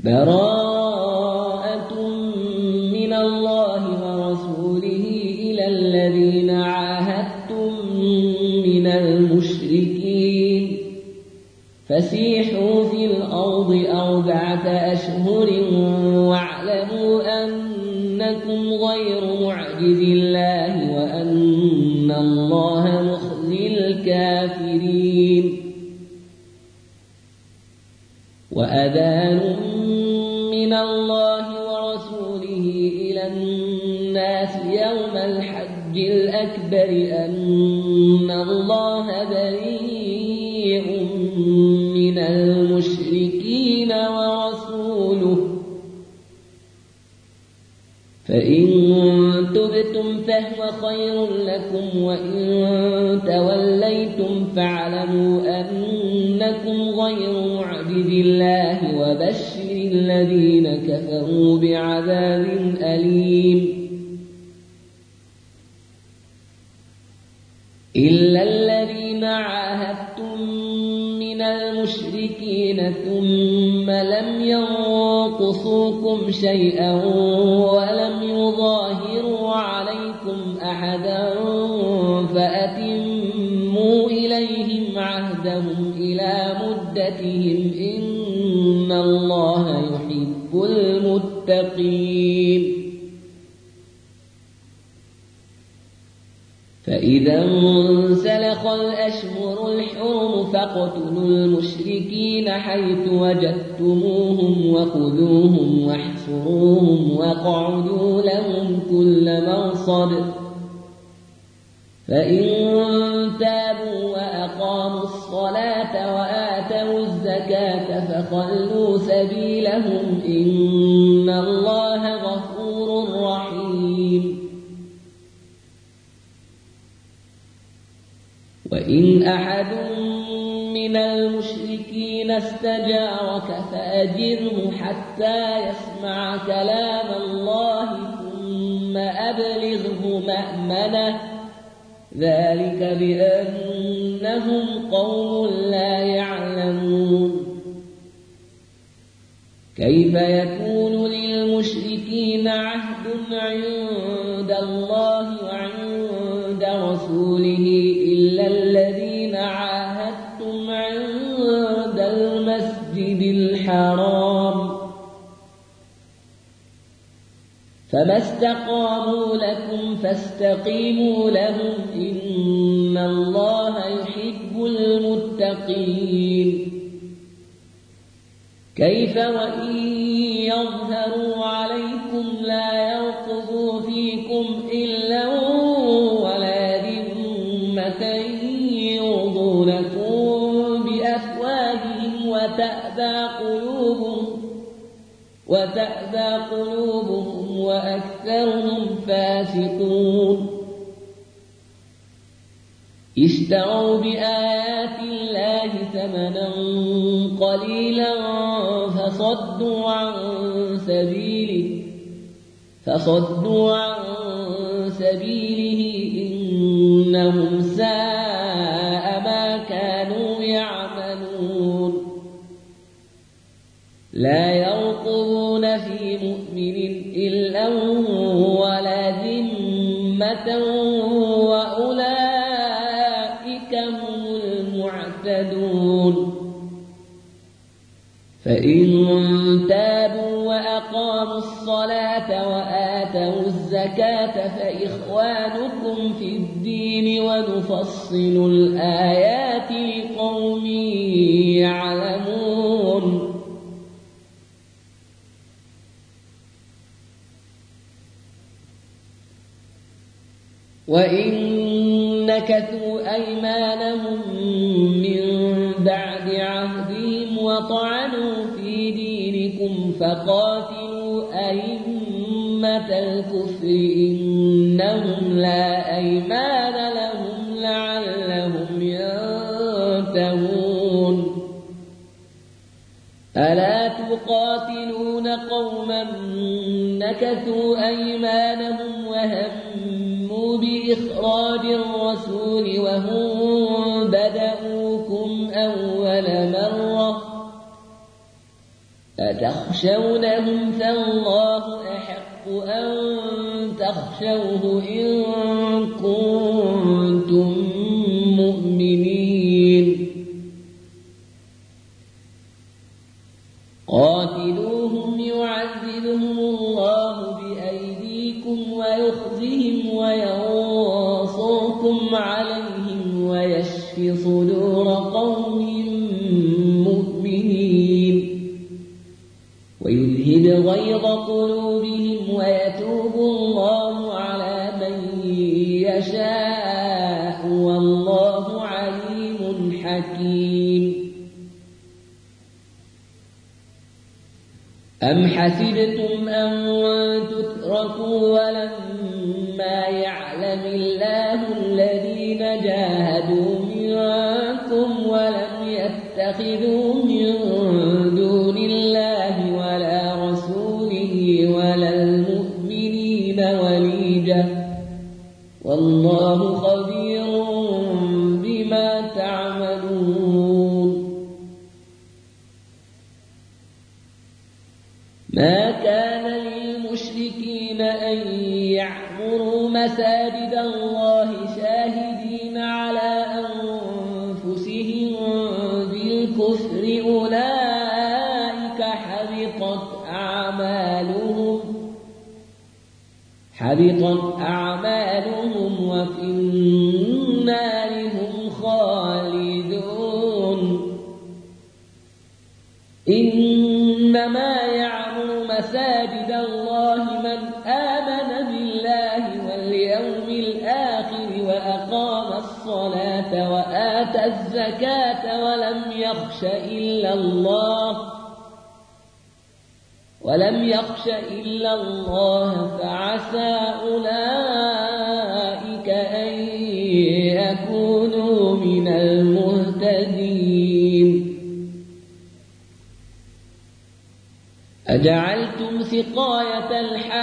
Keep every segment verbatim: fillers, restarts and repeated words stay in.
براءة من الله ورسوله إلى الذين عاهدتم من المشركين فسيحوا في الأرض أربعة أشهر واعلموا أنكم غير معجز الله وأن الله مخزي الكافرين. وأذان من الله ورسوله إلى الناس يوم الحج الأكبر أن الله بريء من المشركين ورسوله فإن تبتم فهو خير لكم وإن توليتم فاعلموا أنكم غير معجز الله وبشر الذين كفروا بعذاب أليم. إلا الذين عاهدتم من المشركين ثم لم ينقصوكم شيئا ولم يظاهروا عليكم أحدا فأتموا إليهم عهدهم إلى مدتهم إن الله يحب المتقين. فإذا انسلخ الأشهر الحرم فاقتلوا المشركين حيث وجدتموهم وخذوهم واحصروهم واقعدوا لهم كل مرصد فإن تابوا وأقاموا الصلاة وآتوا الزكاة فخلوا سبيلهم إن الله غفور رحيم. وإن أحد من المشركين استجارك فأجره حتى يسمع كلام الله ثم أبلغه مأمنه ذلك بأنهم قوم لا يعلمون. كيف يكون للمشركين عهد عند الله وعند رسوله إلا الذين عاهدتم عند المسجد الحرام فما استقاموا لكم فاستقيموا لهم إن الله يحب المتقين. كيف وإن يظهروا عليكم لا يرقبوا فيكم إلا ولا ذمة يرضونكم بأفواههم وتأبى قلوبهم وتأبى قلوبهم وأكثرهم فاسقون. اشتروا بآيات الله ثمنا قليلا فصدوا عن سبيله فصدوا عن سبيله إنهم ساء ما كانوا يعملون. لا يرقبون في مؤمن إلا ولا ذمة وأولئك هم المعتدون. فإن تابوا وأقاموا الصلاة وآتوا الزكاة فإخوانكم في الدين ونفصل الآيات لقوم يعلمون. وإن نكثوا أيمانهم من بعد عهدهم وطعنوا في دينكم فقاتلوا أئمة الكفر إنهم لا أيمان لهم لعلهم ينتهون. ألا تقاتلون قوما نكثوا أيمانهم وهموا بإخراج الرسول وهم بدأوكم أول مرة أتخشونهم فالله أحق أن تخشوه إن كنتم مؤمنين قاتلوهم يعذبهم الله بأيديكم ويخزهم وينصركم عليهم ويشف صدور قوم مؤمنين ويذهب غيظ قلوبهم ويتوب الله على من يشاء والله عليم حكيم أم حسبتم أن تتركوا ولما يعلم الله الذين جاهدوا منكم ولم يتخذوا من دون الله ولا رسوله ولا المؤمنين وليجة والله خبير بما تعملون ما كان للمشركين أن يعمروا مساجد الله شاهدين على أنفسهم بالكفر أولئك حبطت أعمالهم حبطت أعمالهم وفي النار هم خالدون إنما يعمر مساجد الله من آمن بالله واليوم الآخر وأقام الصلاة وآتى الزكاة ولم يخش إلا الله ولم يخش إلا الله فعسى أولئك أن يكونوا من المهتدين أجعلتم سقاية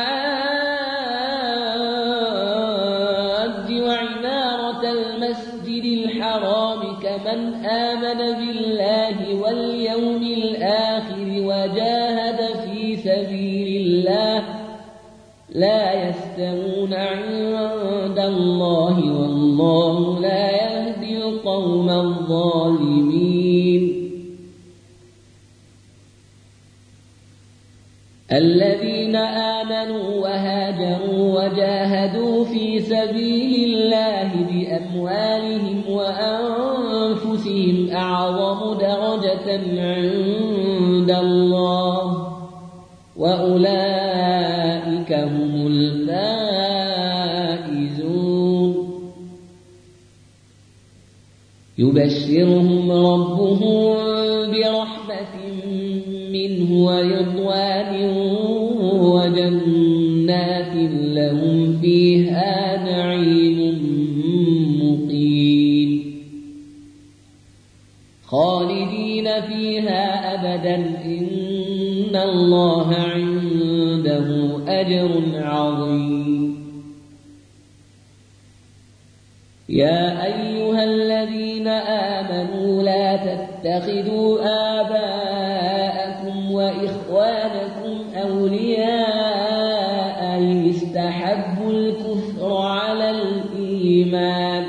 الحاج وعمارة المسجد الحرام كمن آمن بالله واليوم الآخر وجاهد في سبيل الله لا يستوون عند الله والله لا يهدي القوم الظالمين الذين آمنوا وهاجروا وجاهدوا في سبيل الله بأموالهم وأنفسهم أعظم درجة عند الله وأولئك هم الفائزون يبشرهم ربهم برحمة منه ورضوان وجنات لهم فيها نعيم مقيم خالدين فيها أبدا إن الله عنده أجر عظيم يا أيها الذين آمنوا لا تتخذوا آباءكم وإخوانكم أولياء إن استحبوا الكفر على الإيمان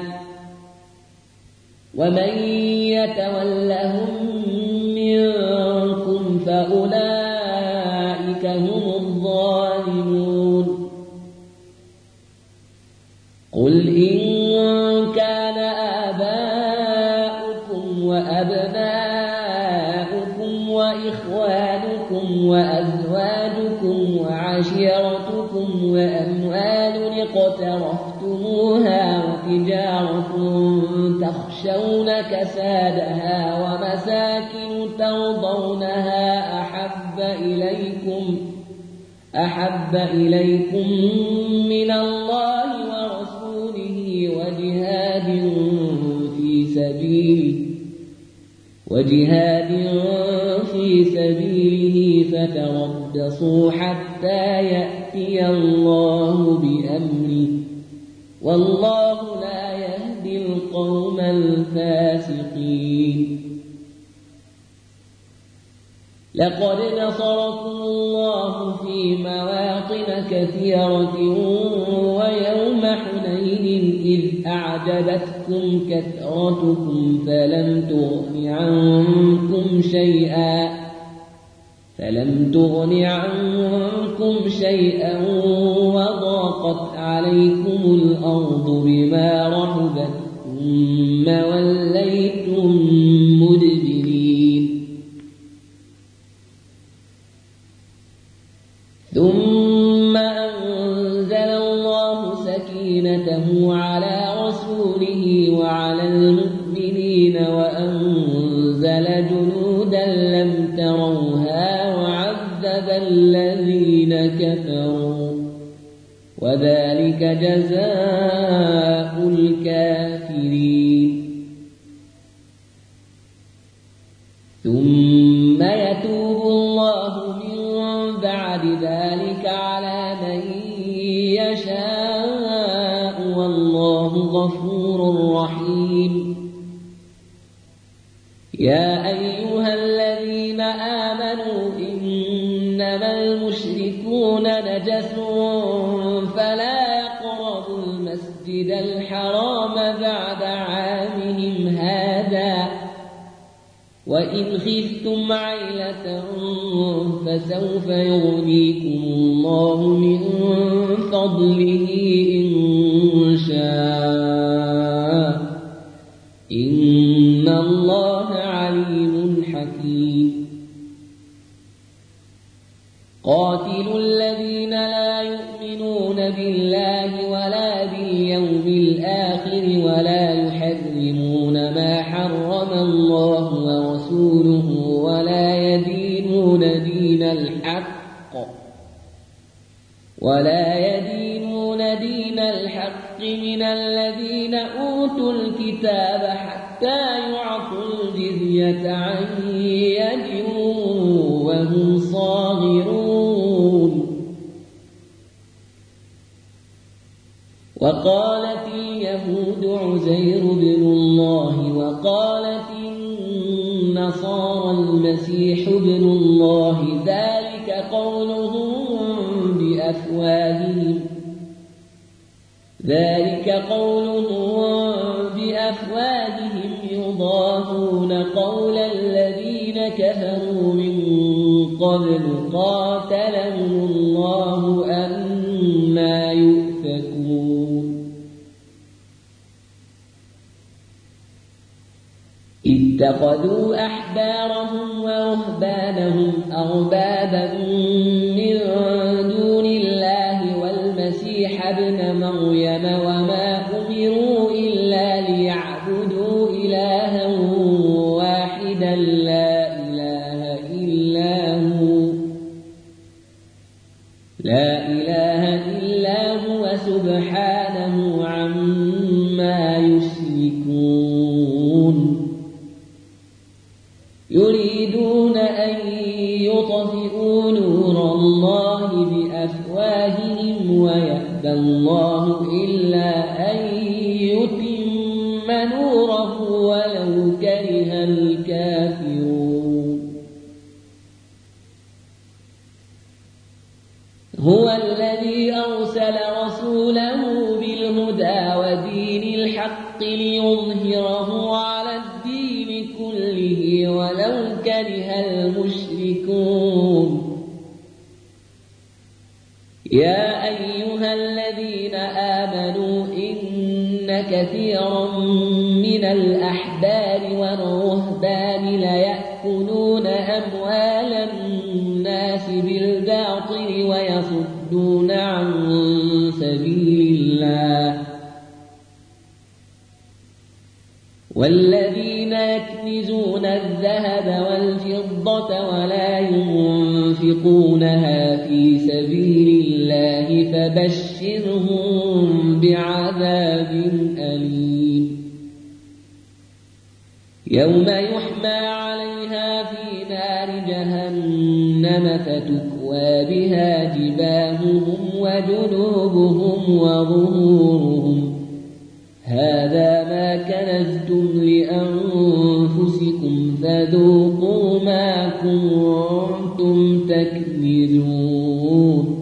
ومن يتولهم منكم فأولئك هم الظالمون قل إن كان آباؤكم وأبناؤكم وإخوانكم وأزواجكم وعشيرتكم وأموال اقترفتموها وتجارة تخشون كسادها ومساكن ترضونها أحب إليكم أحب إليكم من الله ورسوله وجهاد في سبيله وجهاد في سبيله فتربصوا حتى يأتي الله بأمره والله لا يهدي القوم الفاسقين لقد نصركم الله في مواطن كثيرة ويوم حنين إذ أعجبتكم كثرتكم فلم تغن عنكم شيئا فلم تغن عنكم شيئا وضاقت عليكم الأرض بما رحبت ثم وليتم مدبرين ثم أنزل الله سكينته على رسوله وعلى المؤمنين وأنزل جنودا لم تروها وعذب الذين كفروا وذلك جزاء الكافرين ثم يتوب الله من بعد ذلك على من يشاء والله غفور رحيم يا أيها الذين آمنوا إنما المشركون نجس فلا يقربوا المسجد الحرام بعد عامهم هذا وإن خفتم عيلة فسوف يغنيكم الله من فضله إن شاء إن الله عليم حكيم قاتلوا الذين لا يؤمنون بالله ولا باليوم الآخر ولا يحرمون ما حرم الله ورسوله ولا يدينون دين الحق ولا يدينون دين الحق من الذين أوتوا الكتاب حتى يعطوا الجزية عن يد وهم صاغرون وقالت اليهود عزير بن الله وقالت النصارى المسيح ابن الله ذلك قولهم بأفواههم ذلك قولهم بأفواههم يضاهون قول الذين كفروا من قبل قاتلهم الله أنى يؤفكون اتخذوا أحبارهم ورهبانهم أربابا من دون الله والمسيح ابن مريم وما أمروا إلا ليعبدوا إلها واحدا لا إله إلا هو لا إله إلا هو سبحانه عما يشركون يريدون أن يطفئوا نور الله بأفواههم ويأبى الله إلا أن يتم نوره ولو كره الكافرون هو الذي أرسل رسوله بالهدى ودين الحق ليظهره على الدين كله ولو كره المشركون يا أيها الذين آمنوا إن كثيرا من الأحبار والرهبان ليأكلون أموال الناس بالباطل ويصدون عن سبيل الله والذين يكنزون الذهب والفضة ولا ينفقونها في سبيل الله فبشرهم بعذاب أليم يوم يحمى عليها في نار جهنم فتكوى بها جباههم وجنوبهم وظهورهم هذا ما كنزتم لأنفسكم فذوقوا ما كنتم تكنزون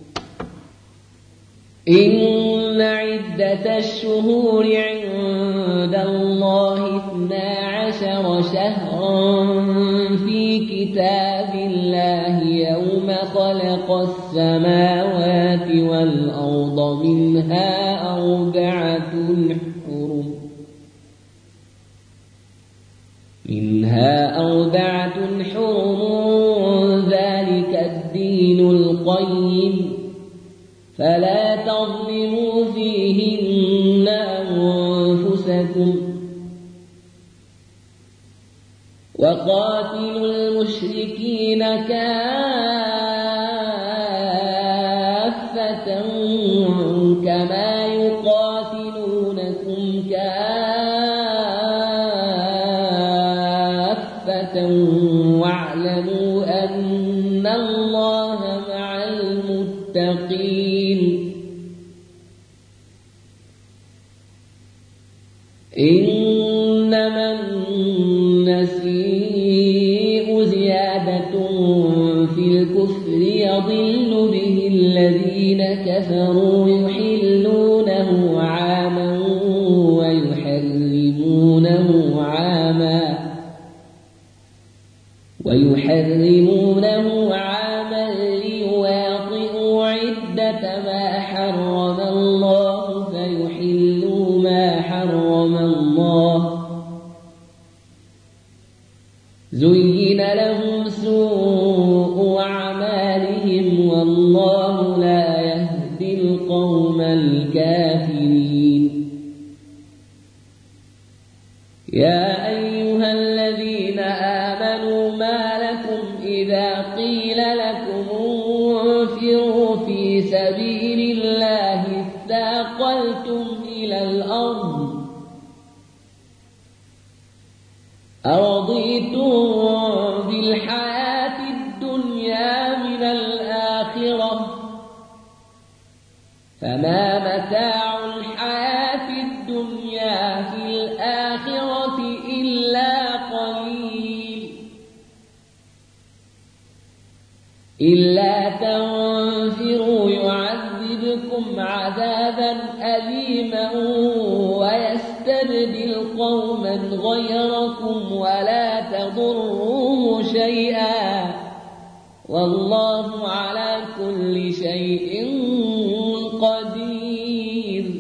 إن عدة الشهور عند الله اثنا عشر شهرا في كتاب الله يوم خلق السماوات والأرض منها أربعة حرم منها أربعة حرم ذلك الدين القيم فلا تظلموا فيهن أنفسكم وقاتلوا المشركين كافة كما يقاتلونكم كافة واعلموا أن الله مع المتقين إنما النسيء زيادة في الكفر يضل به الذين كفروا يحلونه عاما ويحرمونه عاما ويحرمونه عاما ليواطئوا عدة ما حرم الله فيحلوا ما حرم الله زين لهم سوء أعمالهم والله لا يهدي القوم الكافرين يا أيها الذين آمنوا ما لكم إذا قيل لكم انفروا في سبيل الله اثاقلتم إلى الأرض أرضيتم بالحياة الدنيا من الآخرة فما متاع الحياة الدنيا في الآخرة إلا قليل إلا تنفروا يعذبكم عذابا أليما ويستبدل قوما غيركم ولا تضروه شيئا والله على كل شيء قدير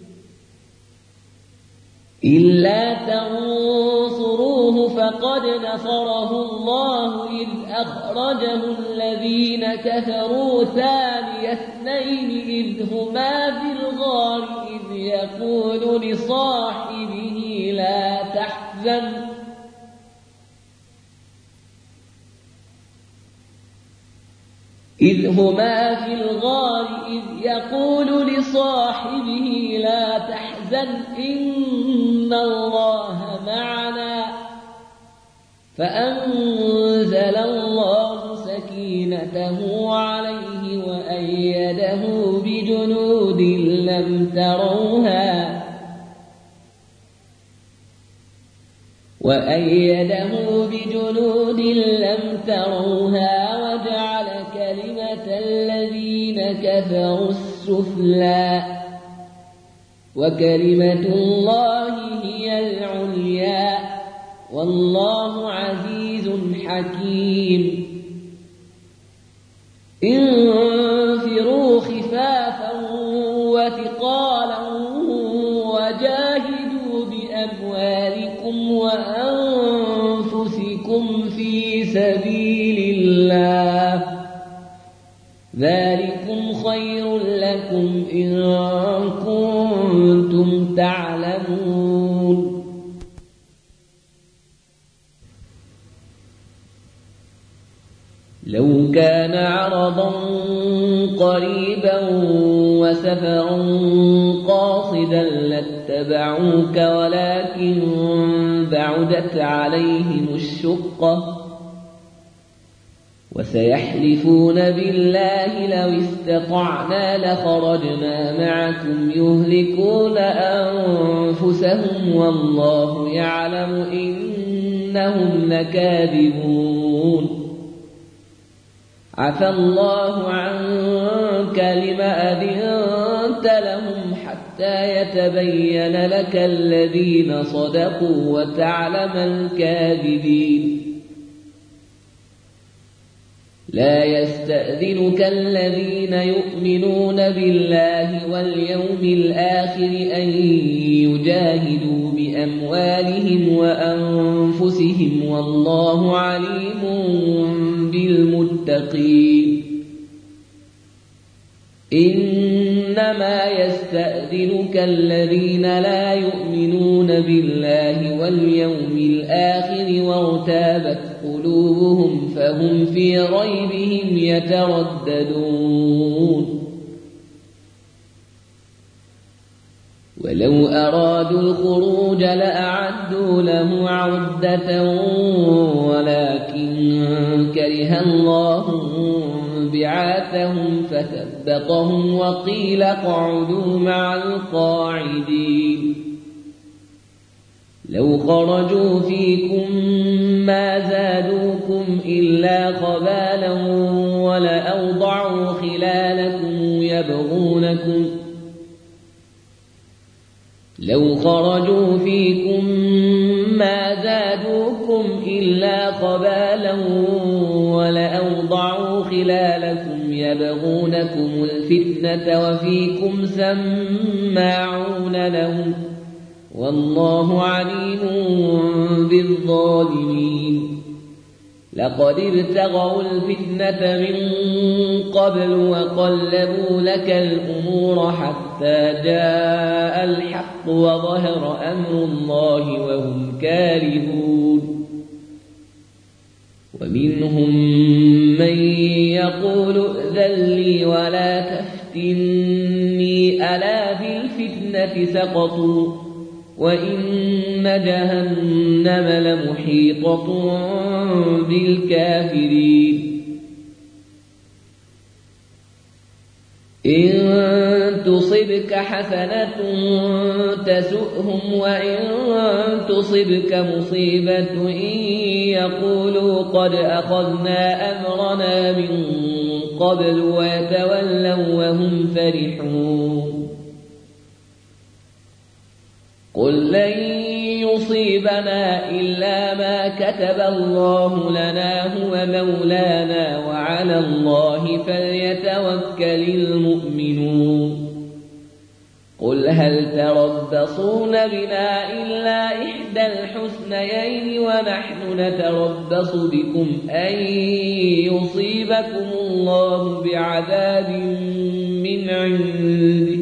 إلا تنصروه فقد نصره الله إذ أخرجه الذين كفروا ثاني اثنين إذ هما في الغار إذ يقول لصاحبه لا تحزن إذ هما في الغار إذ يقول لصاحبه لا تحزن إن الله معنا فأنزل الله سكينته عليه وأيده بجنود لم تروها وأيده بجنود لم تروها وجعل كلمة الذين كفروا السفلى وكلمة الله هي العليا والله عزيز حكيم انفروا خفافا وثقالا وجاهدوا بأموالكم وأنفسكم في سبيل الله ذلكم خير لكم إن كنتم تعلمون لو كان عرضا قريبا وسفرا قاصدا لاتبعوك ولكن بعدت عليهم الشقة وسيحلفون بالله لو استطعنا لخرجنا معكم يهلكون أنفسهم والله يعلم إنهم لكاذبون عفى الله عنك لم أذنت لهم حتى يتبين لك الذين صدقوا وتعلم الكاذبين لا يستأذنك الذين يؤمنون بالله واليوم الآخر أن يجاهدوا بأموالهم وأنفسهم والله عليم بالمتقين إنما يستأذنك الذين لا يؤمنون بالله واليوم الآخر وارتابت قلوبهم فهم في ريبهم يترددون ولو أرادوا الخروج لأعدوا له عدة ولكن كره الله بعاثهم فثبطهم وقيل اقعدوا مع القاعدين لو خرجوا فيكم ما زادوكم إلا خبالا ولأوضعوا خلالكم يبغونكم لو خرجوا فيكم ما زادوكم إلا خبالا ولأوضعوا خلالكم يبغونكم الفتنة وفيكم سماعون لهم والله عليم بالظالمين لقد ابتغوا الفتنة من قبل وقلبوا لك الأمور حتى جاء الحق وظهر أمر الله وهم كارهون ومنهم من يقول ائذن لي ولا تفتني ألا في الفتنة سقطوا وإن جهنم لمحيطة بالكافرين إن تصبك حسنة تسؤهم وإن تصبك مصيبة إن يقولوا قد أخذنا أمرنا من قبل ويتولوا وهم فرحون قل لن يصيبنا إلا ما كتب الله لنا هو مولانا وعلى الله فليتوكل المؤمنون قل هل تربصون بنا إلا إحدى الحسنيين ونحن نتربص بكم أن يصيبكم الله بعذاب من عنده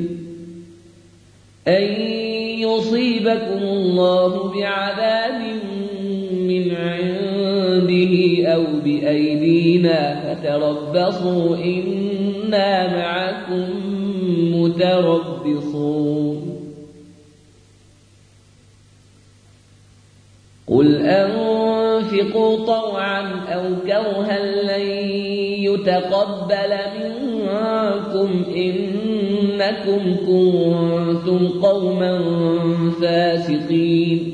أن يصيبكم الله بعذاب من عنده أو بأيدينا فتربصوا إنا معكم متربصون قل أنفقوا طوعا أو كرها لن يتقبل منكم إنكم كنتم قوما فاسقين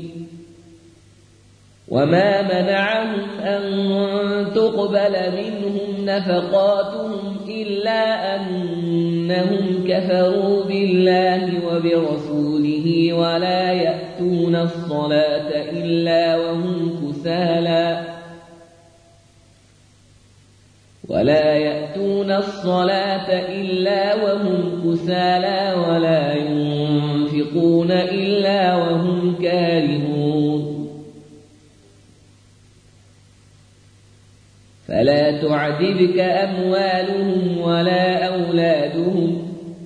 وما منعهم أن تقبل منهم نفقاتهم إلا أنهم كفروا بالله وبرسوله ولا يأتون الصلاة إلا وهم كسالى ولا يأتون الصلاة إلا وهم كسالى ولا ينفقون إلا وهم كارهون فلا تعجبك أموالهم ولا أولادهم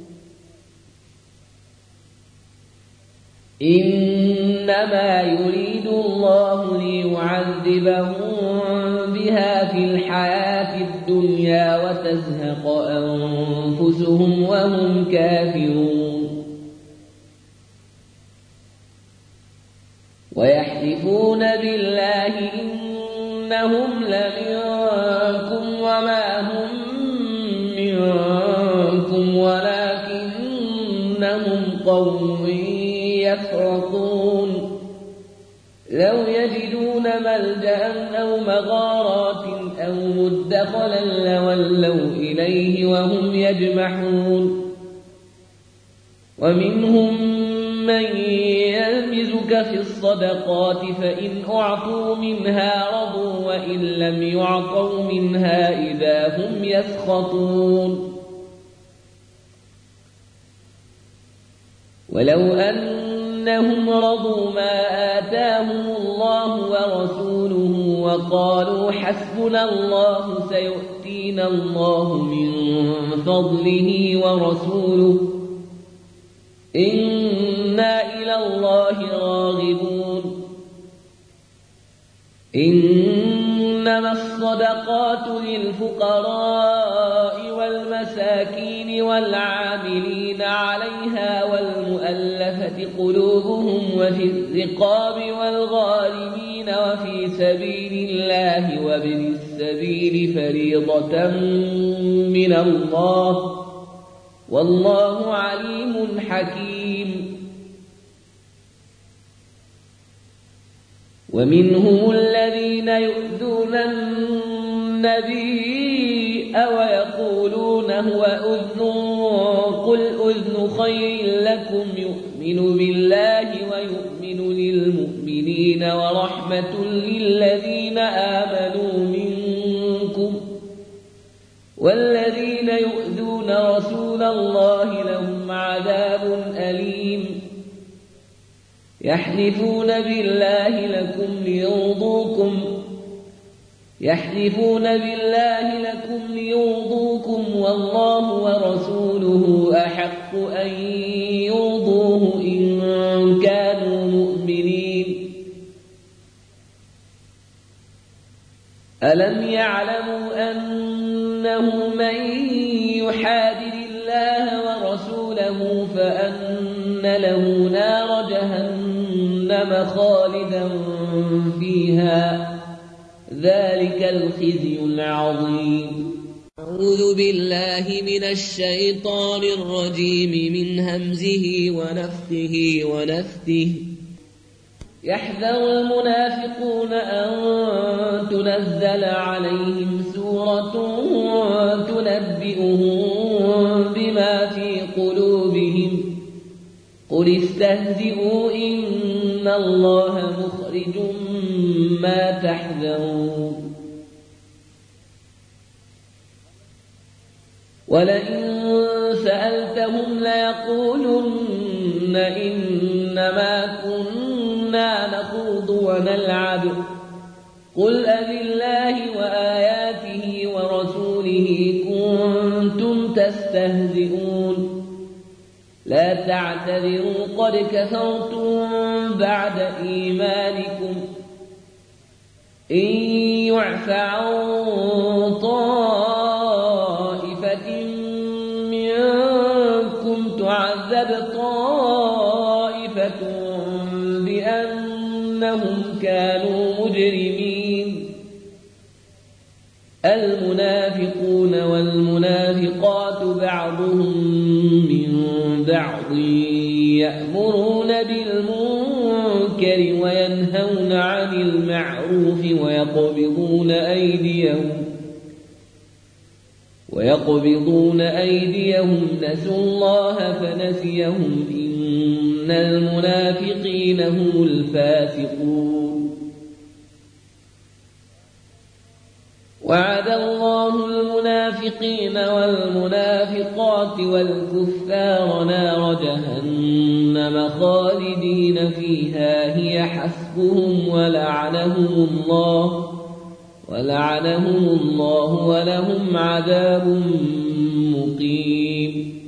إنما يريد الله ليعذبهم بها في الحياة الدنيا وتزهق أنفسهم وهم كافرون ويحلفون بالله إن إنهم لمنكم وما هم منكم ولكنهم قوم يفرقون لو يجدون ملجأ أو مغارات أو مدخلا لولوا إليه وهم يجمحون ومنهم من يلمزك في الصدقات فإن أعطوا منها رضوا وإن لم يعطوا منها إذا هم يسخطون ولو أنهم رضوا ما آتاهم الله ورسوله وقالوا حسبنا الله سيؤتينا الله من فضله ورسوله إنا إلى الله راغبون إنما الصدقات للفقراء والمساكين والعاملين عليها والمؤلفة قلوبهم وفي الرقاب والغارمين وفي سبيل الله وابن السبيل فريضة من الله والله عليم حكيم ومنهم الذين يؤذون النبي ويقولون هو أذن قل أذن خير لكم يؤمن بالله ويؤمن للمؤمنين ورحمة للذين آمنوا منكم والذين يؤذون رسول الله لهم عذاب أليم يحلفون بالله لكم ليرضوكم يحلفون بالله لكم ليرضوكم والله ورسوله أحق أن يرضوه إن كانوا مؤمنين ألم يعلموا أنه من يحادد الله ورسوله فأن له نار جهنم خالدا فيها ذلك الخزي العظيم أعوذ بالله من الشيطان الرجيم من همزه ونفخه ونفثه يحذر المنافقون أن تنزل عليهم سورة تنبئهم بما في قلوبهم قل استهزئوا إن الله مخرج ما تحذرون ولئن سألتهم ليقولن إنما كنا نخوض ونلعب قل أبالله وآياته ورسوله كنتم تستهزئون لا تعتذروا قد كفرتم بعد إيمانكم إن يعف عن طائفة منكم تعذب طائفة بأنهم كانوا مجرمين المنافقون والمنافقات بعضهم من بعض يأمرون بالمنكر وينهون عن المعروف ويقبضون أيديهم ويقبضون أيديهم نسوا الله فنسيهم إن المنافقين هم الفاسقون وعد الله المنافقين والمنافقات والكفار نار جهنم خالدين فيها هي حسبهم ولعنهم الله ولعنهم الله ولهم عذاب مقيم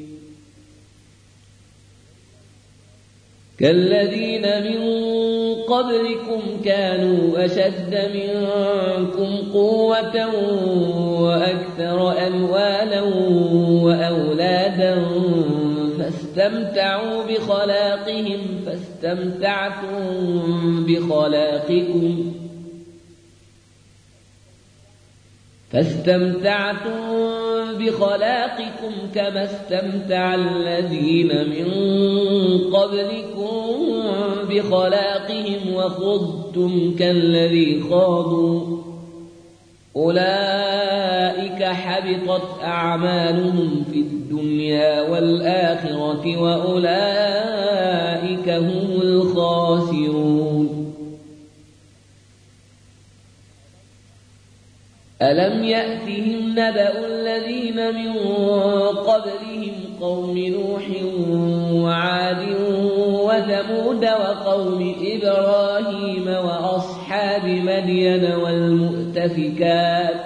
كالذين من قبلكم كانوا أشد منكم قوة وأكثر أموالا وأولادا فاستمتعوا بخلاقهم فاستمتعتم بخلاقكم فاستمتعتم بخلاقكم كما استمتع الذين من قبلكم بخلاقهم وخضتم كالذي خاضوا أولئك حبطت أعمالهم في الدنيا والآخرة وأولئك هم الخاسرون. ألم يأتهم نبأ الذين من قبلهم قوم نوح وعاد وثمود وقوم إبراهيم وأصحاب مدين والمؤتفكات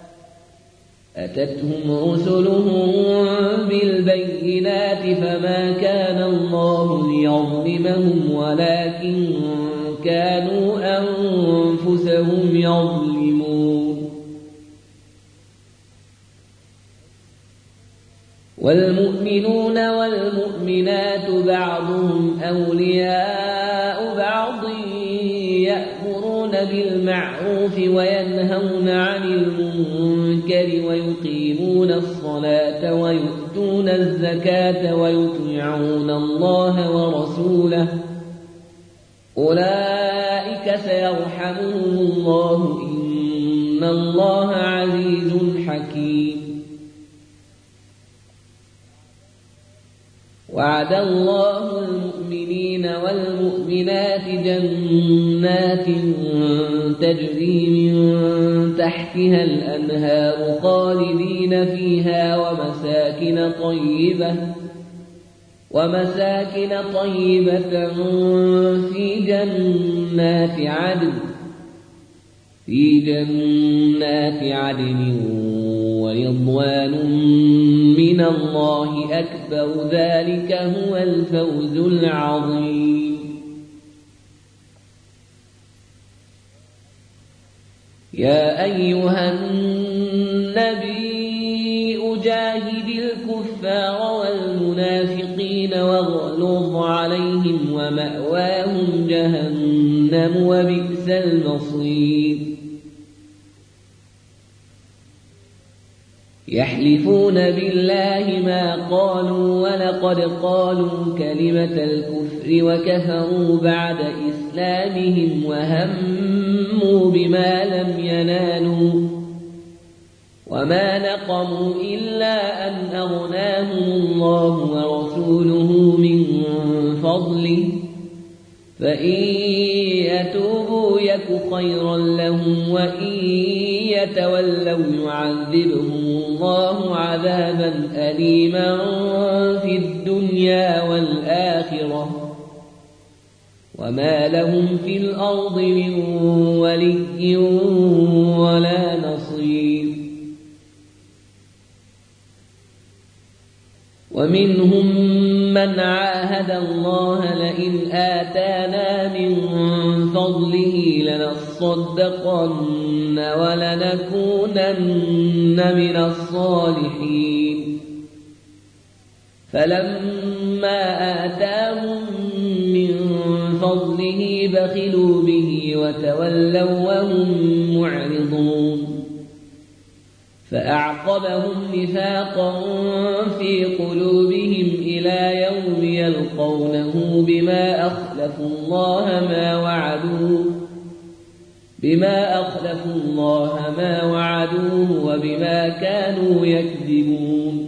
أتتهم رسلهم بالبينات فما كان الله ليظلمهم ولكن كانوا أنفسهم يظلمون. والمؤمنون والمؤمنات بعضهم أولياء بعض يأمرون بالمعروف وينهون عن المنكر ويقيمون الصلاة ويؤتون الزكاة ويطيعون الله ورسوله أولئك سيرحمهم الله إن الله عزيز حكيم. وعد الله المؤمنين والمؤمنات جنات تجري من تحتها الأنهار خالدين فيها ومساكن طيبة ومساكن طيبة في جنات عدن في جنات عدن ورضوان من الله أكبر ذلك هو الفوز العظيم. يا أيها النبي أجاهد الكفار والمنافقين واغلظ عليهم ومأواهم جهنم وبئس المصير. يحلفون بالله ما قالوا ولقد قالوا كلمة الكفر وكفروا بعد إسلامهم وهموا بما لم ينالوا وما نقموا إلا أن أغناهم الله ورسوله من فضله فإن يتوبوا يك خيرا لهم وإن يتولوا يعذبهم الله عذابا أليما في الدنيا والآخرة وما لهم في الأرض من ولي ولا نصير. ومنهم من عاهد الله لئن آتانا من فضله لنصدقن ولنكونن من الصالحين فلما آتاهم من فضله بخلوا به وتولوا وهم معرضون فأعقبهم نفاقا في قلوبهم إلى يوم يلقونه بما أخلفوا الله ما وعدوه بما أخلفوا الله ما وعدوه وبما كانوا يكذبون.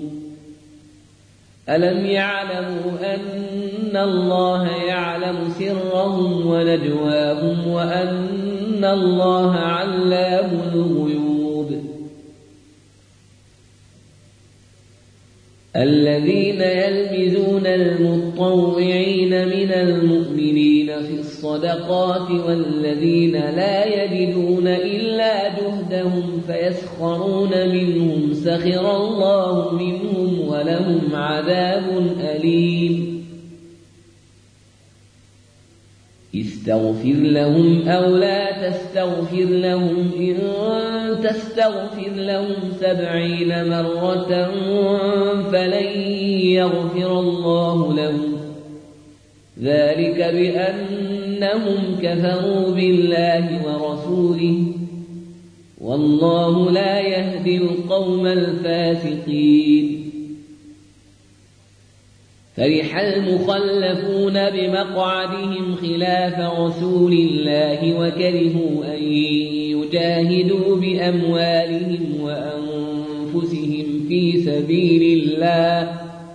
ألم يعلموا أن الله يعلم سرهم ونجواهم وأن الله علام الغيوب. الذين يلمزون المطوعين من المؤمنين في الصدقات والذين لا يجدون إلا جهدهم فيسخرون منهم سخر الله منهم ولهم عذاب أليم. استغفر لهم أو لا تستغفر لهم إن تستغفر لهم سبعين مرة فلن يغفر الله لهم ذلك بأنهم كفروا بالله ورسوله والله لا يهدي القوم الفاسقين. فرح المخلفون بمقعدهم خلاف رسول الله وكرهوا أن يجاهدوا بأموالهم وأنفسهم في سبيل الله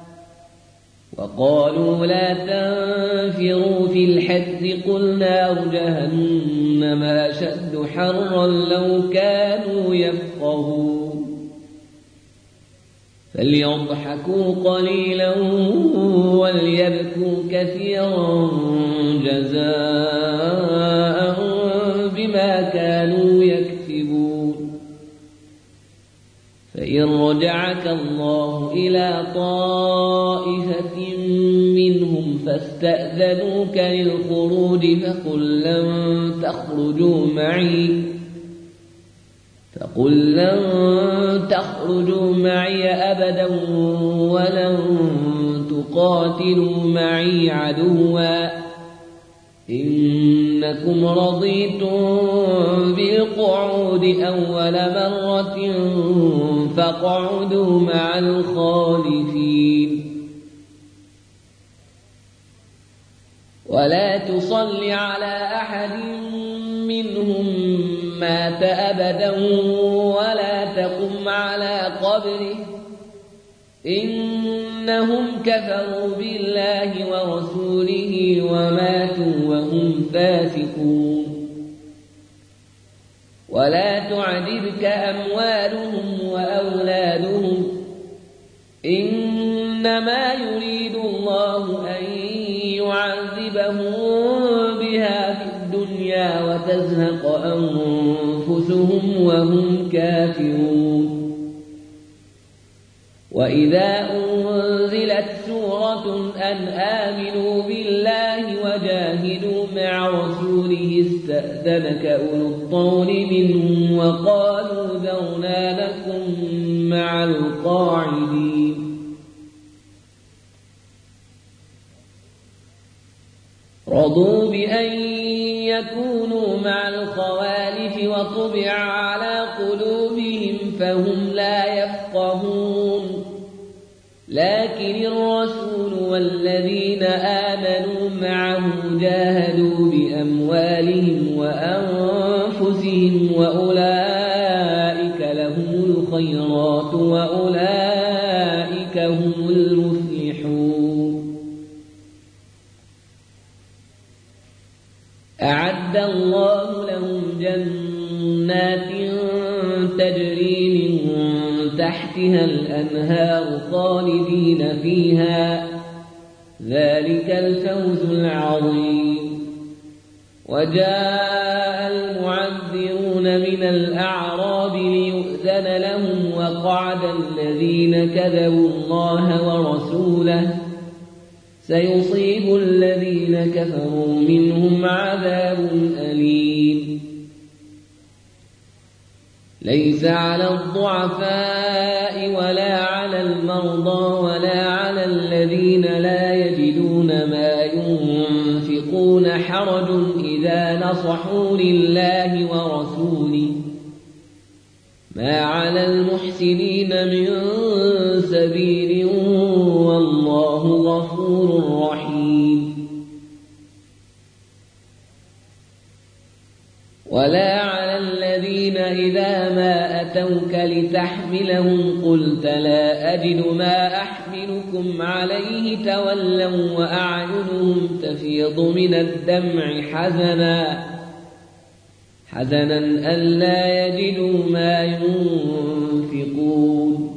وقالوا لا تنفروا في الحر قل نار جهنم أشد حرا لو كانوا يفقهون. فليضحكوا قليلا وليبكوا كثيرا جزاء بما كانوا يكسبون. فإن رجعك الله إلى طائفة منهم فاستأذنوك للخروج فقل لن تخرجوا معي فقل لن تخرجوا معي أبدا ولن تقاتلوا معي عدوا إنكم رضيتم بالقعود أول مرة فاقعدوا مع الخالفين. ولا تصل على أحد منهم مات أبدا ولا تقم على قبره إنهم كفروا بالله ورسوله وماتوا وهم فاسقون. ولا تعجبك أموالهم وأولادهم إنما يريد الله أن يعذبهم بها في الدنيا وتزهق أنفسهم وهم كافرون. وإذا أنزلت سورة أن آمنوا بالله وجاهدوا مع رسوله استأذنك أولو الطول منهم وقالوا ذرنا لكم مع القاعدين. رضوا بأن يكونوا مع الخوالف وطبع على قلوبهم فهم لا يفقهون. لكن الرسول والذين آمنوا معه جاهدوا بأموالهم وأنفسهم وأولئك لهم الخيرات وأولئك هم المفلحون. أعد الله لهم جنات تجري من تحتها الأنهار خالدين فيها ذلك الفوز العظيم. وجاء المعذرون من الأعراب ليؤذن لهم وقعد الذين كذبوا الله ورسوله سيصيب الذين كفروا منهم عذاب أليم. ليس على الضعفاء ولا على المرضى ولا على الذين لا يجدون ما ينفقون حرج إذا نصحوا لله ورسوله ما على المحسنين من سبيل والله غفور رحيم. ولا على الذين إذا ما أتوك لتحملهم قلت لا أجد ما أحملكم عليه تولوا وأعينهم تفيض من الدمع حزنا حزنا ألا يجدوا ما ينفقون.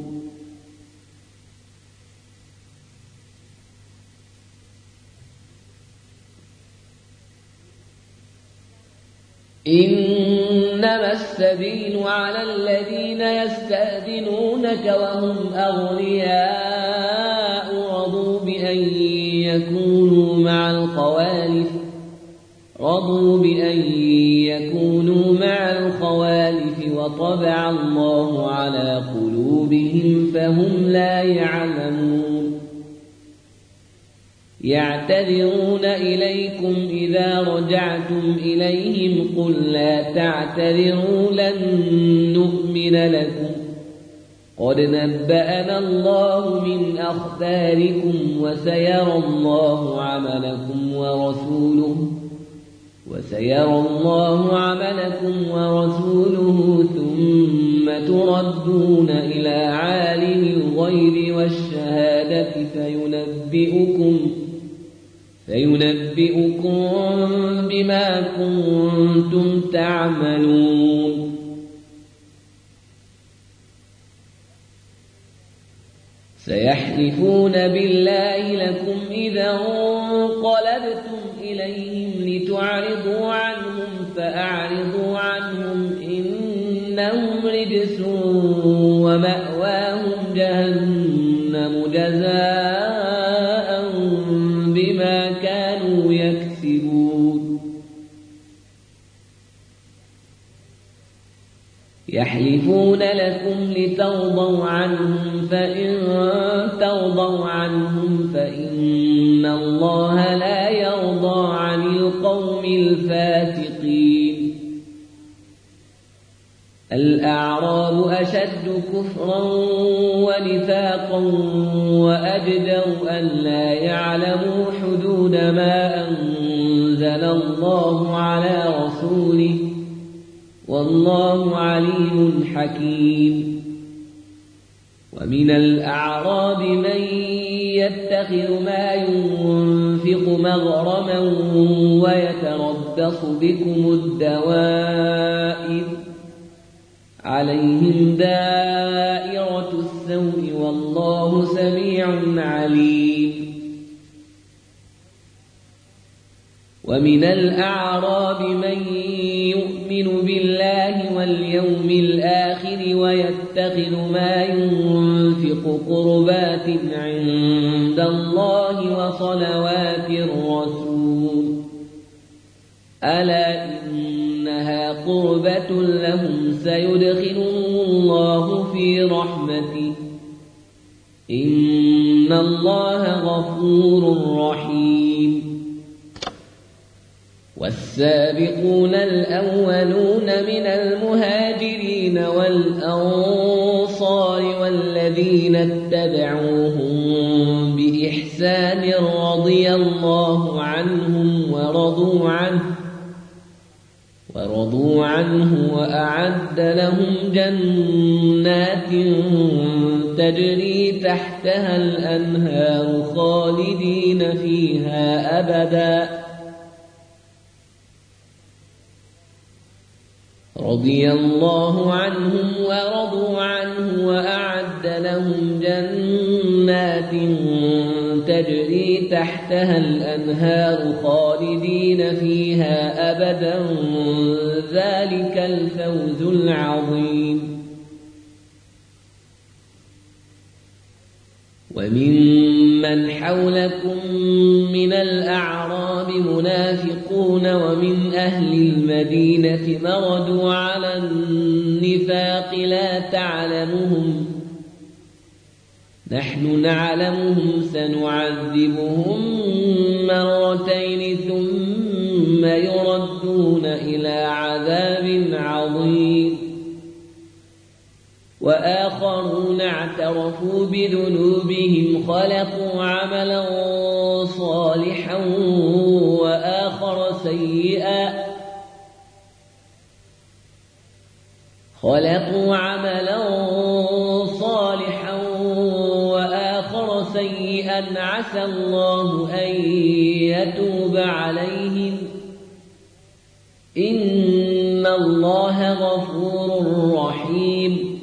إنما السبيل على الذين يستأذنونك وهم أغنياء رضوا بأن يكونوا مع الخوالف رضوا بأن يكونوا مع الخوالف وطبع الله على قلوبهم فهم لا يعلمون. يعتذرون إليكم إذا رجعتم إليهم قل لا تعتذروا لن نؤمن لكم قد نبأنا الله من أخباركم وسيرى الله عملكم ورسوله وسيرى الله عملكم ورسوله ثم تردون إلى عالم الغيب والشهادة فينبئكم فينبئكم بما كنتم تعملون سيحلفون بالله لكم إذا انقلبتم إليهم لتعرضوا عنهم فأعرضوا عنهم إنهم رجس ومأواهم جهنم جزاء بما كانوا يكسبون يحلفون لكم لترضوا عنهم فإن ترضوا عنهم فإن الله لا يرضى عن القوم الفاسقين الأعراب أشد كفرا ونفاقا وأجدر أن لا يعلموا حدود ما أنزل الله على رسوله والله عليم حكيم ومن الأعراب من يتخذ ما ينفق مغرما ويتربص بكم الدوائر عليهم دائرة السوء والله سميع عليم ومن الأعراب من يؤمن بالله واليوم الآخر ويتخذ ما ينفق قربات عند الله وصلوات الرسول ألا إنها قربة لهم سيدخلهم الله في رحمته إن الله غفور رحيم والسابقون الأولون من المهاجرين والأنصار والذين اتبعوهم بإحسان رضي الله عنهم ورضوا عنه ورضوا عنه وأعد لهم جنات تجري تحتها الأنهار خالدين فيها أبداً رضي الله عنهم ورضوا عنه وأعد لهم جنات تجري تحتها الأنهار خالدين فيها أبدا ذلك الفوز العظيم وممن حولكم من الأعراب منافقون ومن أهل المدينة مردوا على النفاق لا تعلمهم نحن نعلمهم سنعذبهم مرتين ثم يردون إلى عذاب عظيم وآخرون اعترفوا بذنوبهم خلقوا عملا صالحا وآخر سيئا خلقوا عملا صالحا وآخر سيئا عسى الله أن يتوب عليهم إن الله غفور رحيم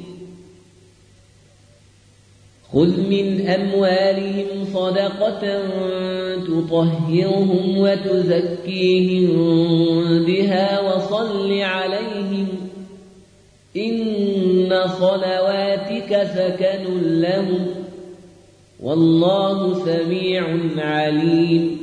خذ من أموالهم صدقة تطهرهم وتزكيهم بها وصل عليهم إن صلواتك سكن لهم والله سميع عليم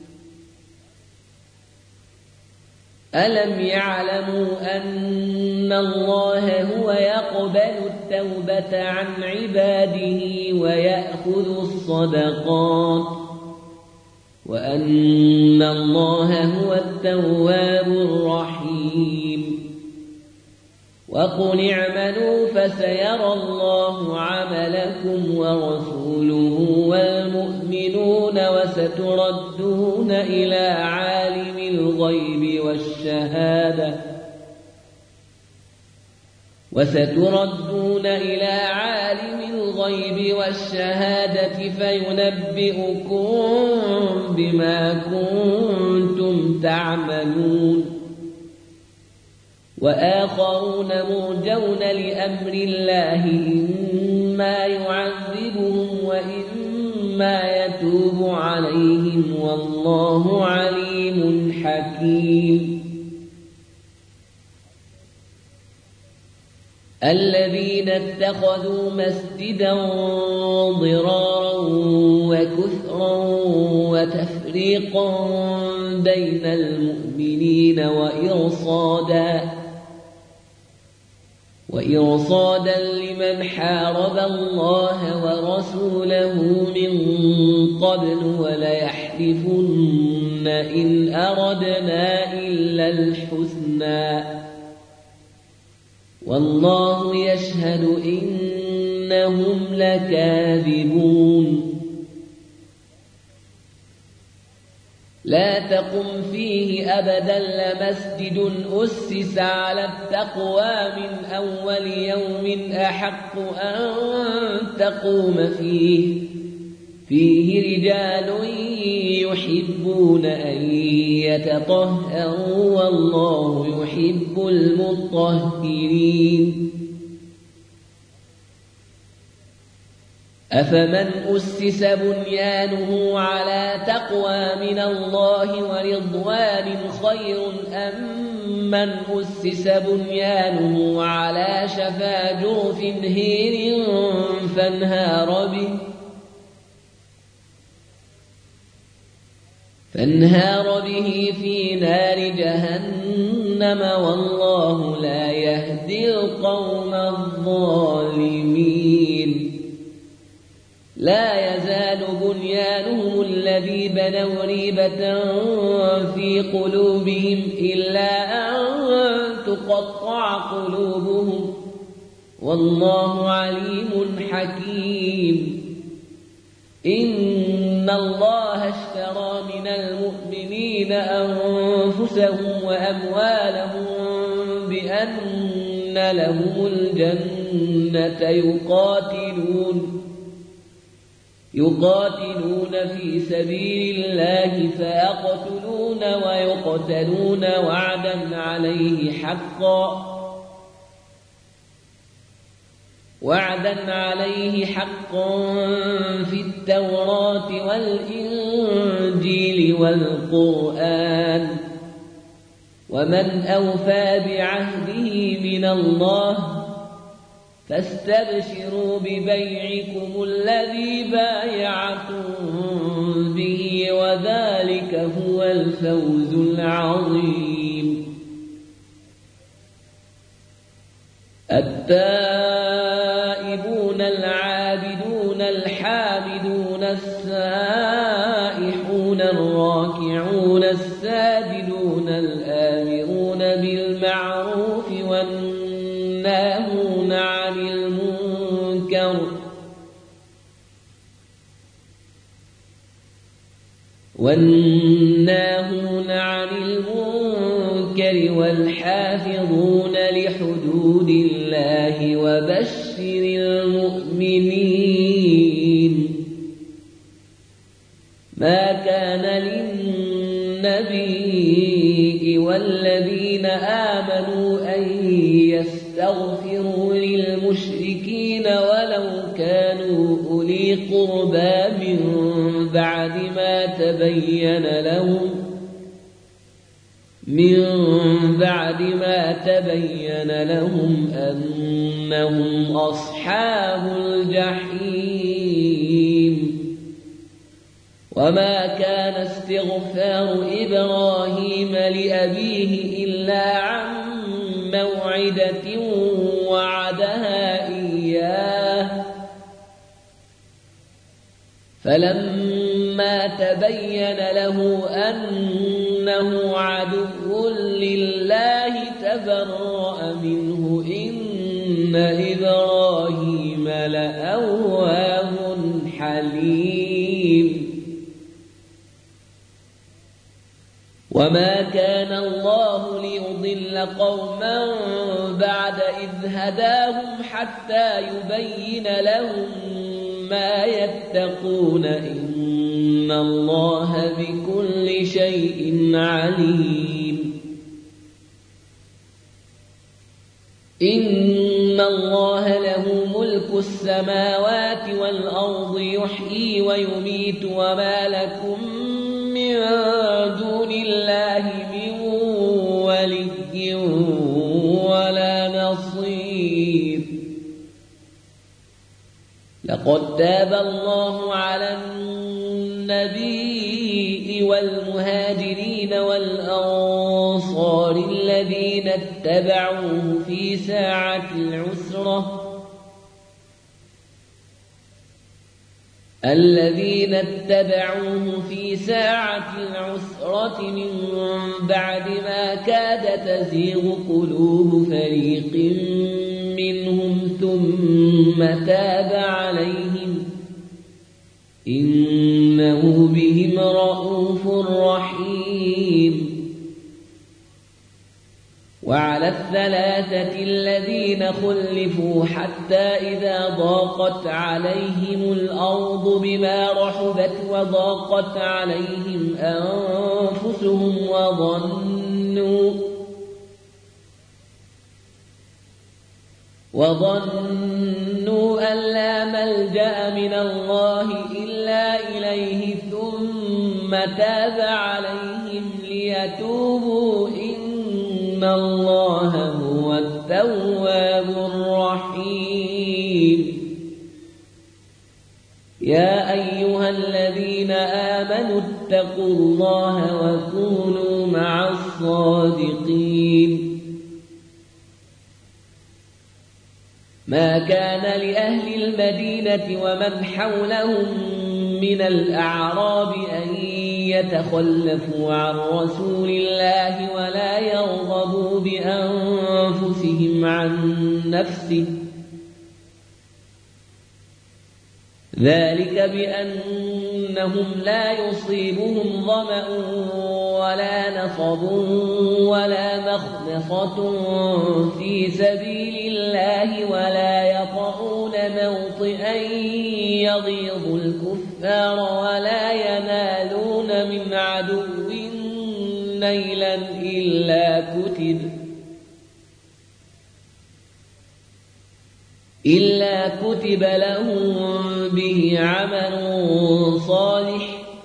ألم يعلموا أن الله هو يقبل التوبة عن عباده ويأخذ الصدقات وأن الله هو التواب الرحيم وقل اعملوا فسيرى الله عملكم ورسوله والمؤمنون وستردون إلى عالم الغيب والشهادة وستردون إلى عالم الغيب والشهادة فينبئكم بما كنتم تعملون وآخرون مرجون لأمر الله إما يعذبهم وإما يتوب عليهم والله عليم حكيم الذين اتخذوا مسجدا ضرارا وكثرا وتفريقا بين المؤمنين وإرصادا وإرصادا لمن حارب الله ورسوله من قبل وليحلفن إن أردنا إلا الحسنى والله يشهد إنهم لكاذبون لا تقم فيه أبدا لمسجد أسس على التقوى من أول يوم أحق أن تقوم فيه فيه رجال يحبون أن يتطهروا والله يحب المطهرين أفمن أسس بنيانه على تقوى من الله ورضوان خير أم من أسس بنيانه على شفا جرف هير فانهار به فانهار به في نار جهنم والله لا يهدي القوم الظالمين لا يزال بنيانهم الذي بنوا ريبة في قلوبهم إلا أن تقطع قلوبهم والله عليم حكيم إن الله اشترى من المؤمنين أنفسهم وأموالهم بأن لهم الجنة يقاتلون يقاتلون في سبيل الله فيقتلون ويقتلون وعدا عليه حقا وعدا عليه حقا في التوراة والإنجيل والقرآن ومن أوفى بعهده من الله فاستبشروا ببيعكم الذي بايعتم به وذلك هو الفوز العظيم التائبون العابدون الحامدون السائحون الراكعون الساجدون الآمرون بالمعروف والناهون عن المنكر والناهون عن المنكر والحافظون لحدود الله وبشر المؤمنين ما كان للنبي والذين آمنوا أن يستغفروا للمشركين ولو كانوا أولي قربى من بعد ما تبين لهم من بعد ما تبين لهم أنهم أصحاب الجحيم وما كان استغفار إبراهيم لأبيه إلا عن موعدة وعدها إياه فلما فلما تبين له أنه عدو لله تبرأ منه إن إبراهيم لأواه حليم وما كان الله ليضل قوما بعد إذ هداهم حتى يبين لهم ما يتقون إن الله بكل شيء عليم إن الله له ملك السماوات والأرض يحيي ويميت وما لكم من دون الله من ولي ولا نصير لقد تاب الله على النبي والمهاجرين والأنصار الذين اتبعوه في ساعة العسرة الذين اتبعوه في ساعة العسرة من بعد ما كاد تزيغ قلوب فريق منهم ثم تاب عليهم إنه بهم رءوف رحيم وعلى الثلاثة الذين خلفوا حتى إذا ضاقت عليهم الأرض بما رحبت وضاقت عليهم أنفسهم وظنوا وظنوا أن لا ملجأ من الله إلا إليه ثم تاب عليهم ليتوبوا إن الله هو التواب الرحيم يا أيها الذين آمنوا اتقوا الله وكونوا مع الصادقين ما كان لأهل المدينة ومن حولهم من الأعراب أن يتخلفوا عن رسول الله ولا يرغبوا بأنفسهم عن نفسه ذلك بأنهم لا يصيبهم ظمأ ولا نصب ولا مخنصة في سبيل الله ولا يطعون موطئا يغيظ الكفار ولا ينالون من عدو نيلا إلا كتب إلا كتب لهم به عمل صالح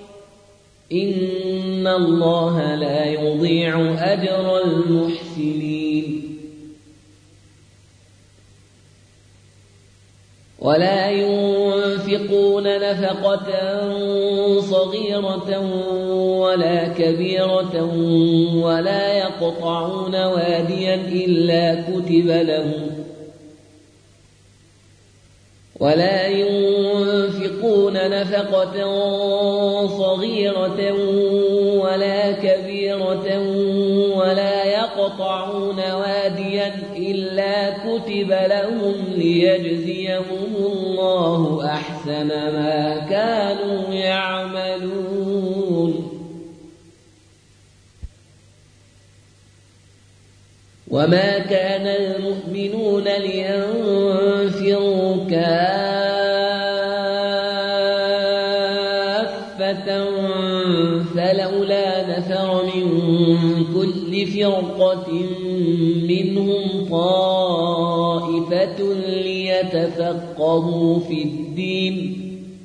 إن الله لا يضيع أجر المحسنين ولا ينفقون نفقة صغيرة ولا كبيرة ولا يقطعون واديا إلا كتب لهم ولا ينفقون نفقة صغيرة ولا كبيرة ولا يقطعون واديا إلا كتب لهم ليجزيهم الله أحسن ما كانوا يعملون وما كان المؤمنون لينفروا كافة فلولا نفر من كل فرقة منهم طائفة ليتفقهوا في الدين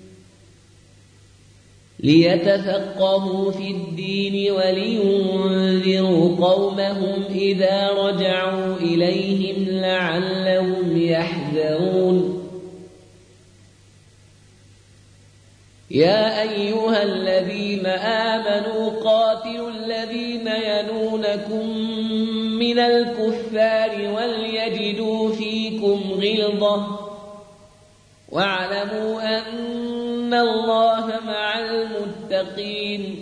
ليتفقهوا في الدين ولينذروا قومهم إذا رجعوا إليهم لعلهم يحذرون يا أيها الذين آمنوا قاتلوا الذين يلونكم من الكفار وليجدوا فيكم غلظة واعلموا أن الله مع المتقين المتقين.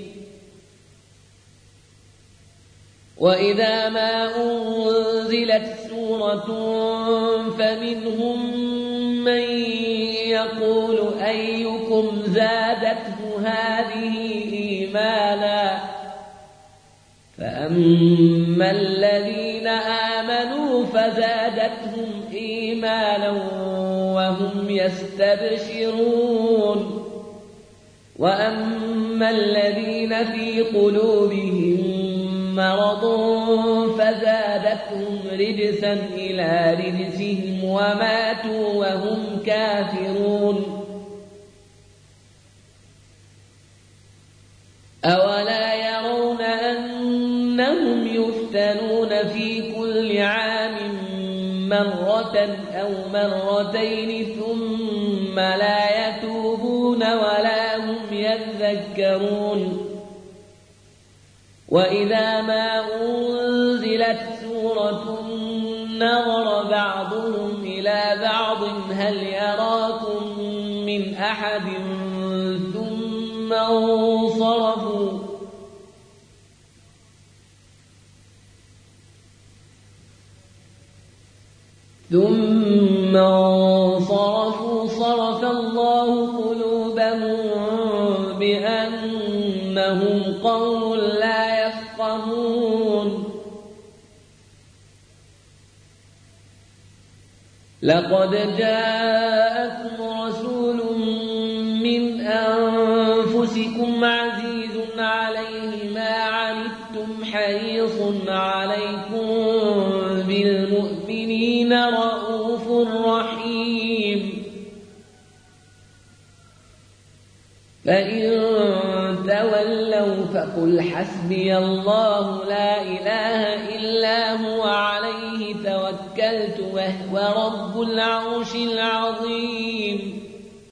وإذا ما أنزلت سورة فمنهم من يقول أيكم زادته هذه إيمانا فأما الذين آمنوا فزادتهم إيمانا وهم يستبشرون وأما الذين في قلوبهم مرض فزادتهم رجسا إلى رجسهم وماتوا وهم كافرون. أولا يرون أنهم يفتنون في كل عام مرة أو مرتين ثم لا يتوبون ولا هم يذكرون. وإذا ما أنزلت سورة نظر بعضهم إلى بعض هل يراكم من أحد ثم انصرفوا ثم انصرفوا صرف الله قلوبهم بأنهم قوم لا يفقهون. لقد جاءكم رسول من أنفسكم عزيز عليه ما عنتم حريص عليكم بالمؤمنين رؤوف رحيم. فإن تولوا فقل حسبي الله لا إله إلا هو عليه توكلت وهو رب العرش العظيم.